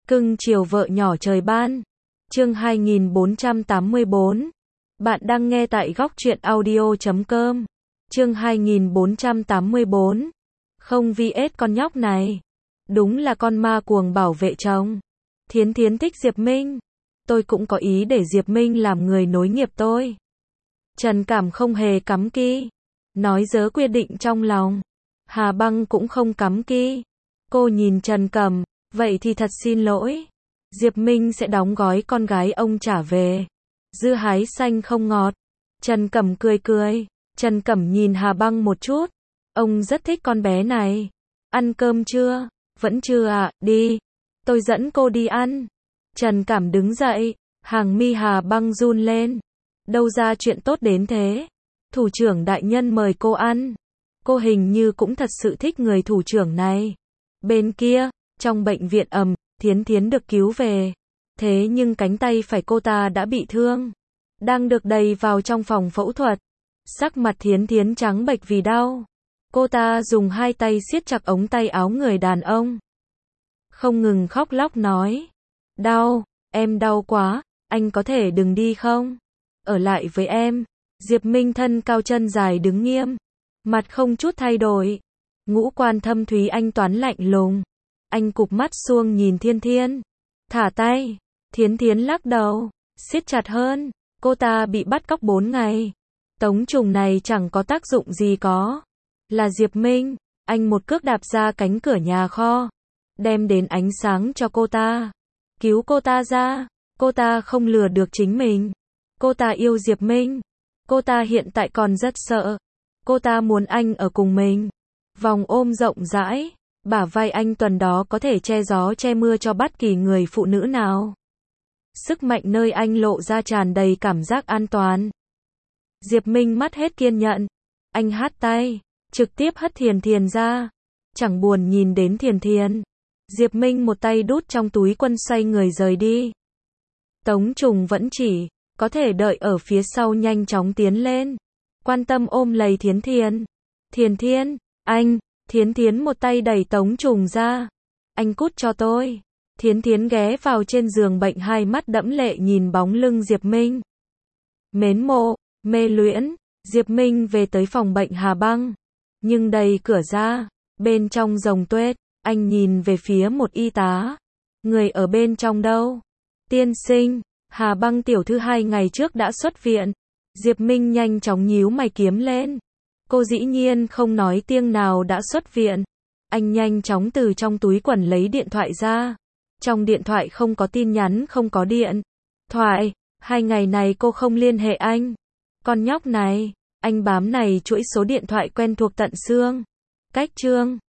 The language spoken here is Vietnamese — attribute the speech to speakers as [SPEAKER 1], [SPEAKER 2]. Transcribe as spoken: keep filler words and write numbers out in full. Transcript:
[SPEAKER 1] Cưng chiều vợ nhỏ trời ban. Chương hai nghìn bốn trăm tám mươi bốn. Bạn đang nghe tại góc truyện audio chấm com. Chương hai nghìn bốn trăm tám mươi bốn. Không vê ét con nhóc này. Đúng là con ma cuồng bảo vệ chồng. Thiến Thiến thích Diệp Minh. Tôi cũng có ý để Diệp Minh làm người nối nghiệp tôi. Trần Cảm không hề cắm ki. Nói dớ quyết định trong lòng. Hà Băng cũng không cắm ki. Cô nhìn Trần Cẩm. Vậy thì thật xin lỗi. Diệp Minh sẽ đóng gói con gái ông trả về. Dưa hái xanh không ngọt. Trần Cẩm cười cười. Trần Cẩm nhìn Hà Băng một chút. Ông rất thích con bé này. Ăn cơm chưa? Vẫn chưa ạ, à, đi. Tôi dẫn cô đi ăn. Trần Cảm đứng dậy. Hàng mi Hà Băng run lên. Đâu ra chuyện tốt đến thế. Thủ trưởng đại nhân mời cô ăn. Cô hình như cũng thật sự thích người thủ trưởng này. Bên kia, trong bệnh viện ầm, Thiến Thiến được cứu về. Thế nhưng cánh tay phải cô ta đã bị thương. Đang được đầy vào trong phòng phẫu thuật. Sắc mặt Thiến Thiến trắng bệch vì đau. Cô ta dùng hai tay siết chặt ống tay áo người đàn ông. Không ngừng khóc lóc nói. Đau, em đau quá, anh có thể đừng đi không? Ở lại với em. Diệp Minh thân cao chân dài đứng nghiêm. Mặt không chút thay đổi. Ngũ quan thâm thúy anh toán lạnh lùng. Anh cụp mắt xuông nhìn Thiên Thiên. Thả tay. Thiến Thiến lắc đầu. Siết chặt hơn. Cô ta bị bắt cóc bốn ngày. Tống trùng này chẳng có tác dụng gì có. Là Diệp Minh. Anh một cước đạp ra cánh cửa nhà kho. Đem đến ánh sáng cho cô ta. Cứu cô ta ra. Cô ta không lừa được chính mình. Cô ta yêu Diệp Minh. Cô ta hiện tại còn rất sợ. Cô ta muốn anh ở cùng mình. Vòng ôm rộng rãi. Bả vai anh tuần đó có thể che gió che mưa cho bất kỳ người phụ nữ nào. Sức mạnh nơi anh lộ ra tràn đầy cảm giác an toàn. Diệp Minh mất hết kiên nhẫn. Anh hất tay. Trực tiếp hất Thiền Thiền ra. Chẳng buồn nhìn đến Thiền Thiền. Diệp Minh một tay đút trong túi quần xoay người rời đi. Tống trùng vẫn chỉ có thể đợi ở phía sau nhanh chóng tiến lên. Quan tâm ôm lấy Thiến Thiền. Thiền Thiên, anh. Thiến Thiến một tay đẩy Tống trùng ra. Anh cút cho tôi. Thiến Thiến ghé vào trên giường bệnh hai mắt đẫm lệ nhìn bóng lưng Diệp Minh. Mến mộ, mê luyến. Diệp Minh về tới phòng bệnh Hà Băng. Nhưng đầy cửa ra. Bên trong rồng tuếch. Anh nhìn về phía một y tá. Người ở bên trong đâu? Tiên sinh. Hà Băng tiểu thư hai ngày trước đã xuất viện. Diệp Minh nhanh chóng nhíu mày kiếm lên. Cô dĩ nhiên không nói tiếng nào đã xuất viện. Anh nhanh chóng từ trong túi quần lấy điện thoại ra. Trong điện thoại không có tin nhắn, không có điện thoại. Hai ngày này cô không liên hệ anh. Con nhóc này, anh bám này chuỗi số điện thoại quen thuộc tận xương. Cách chương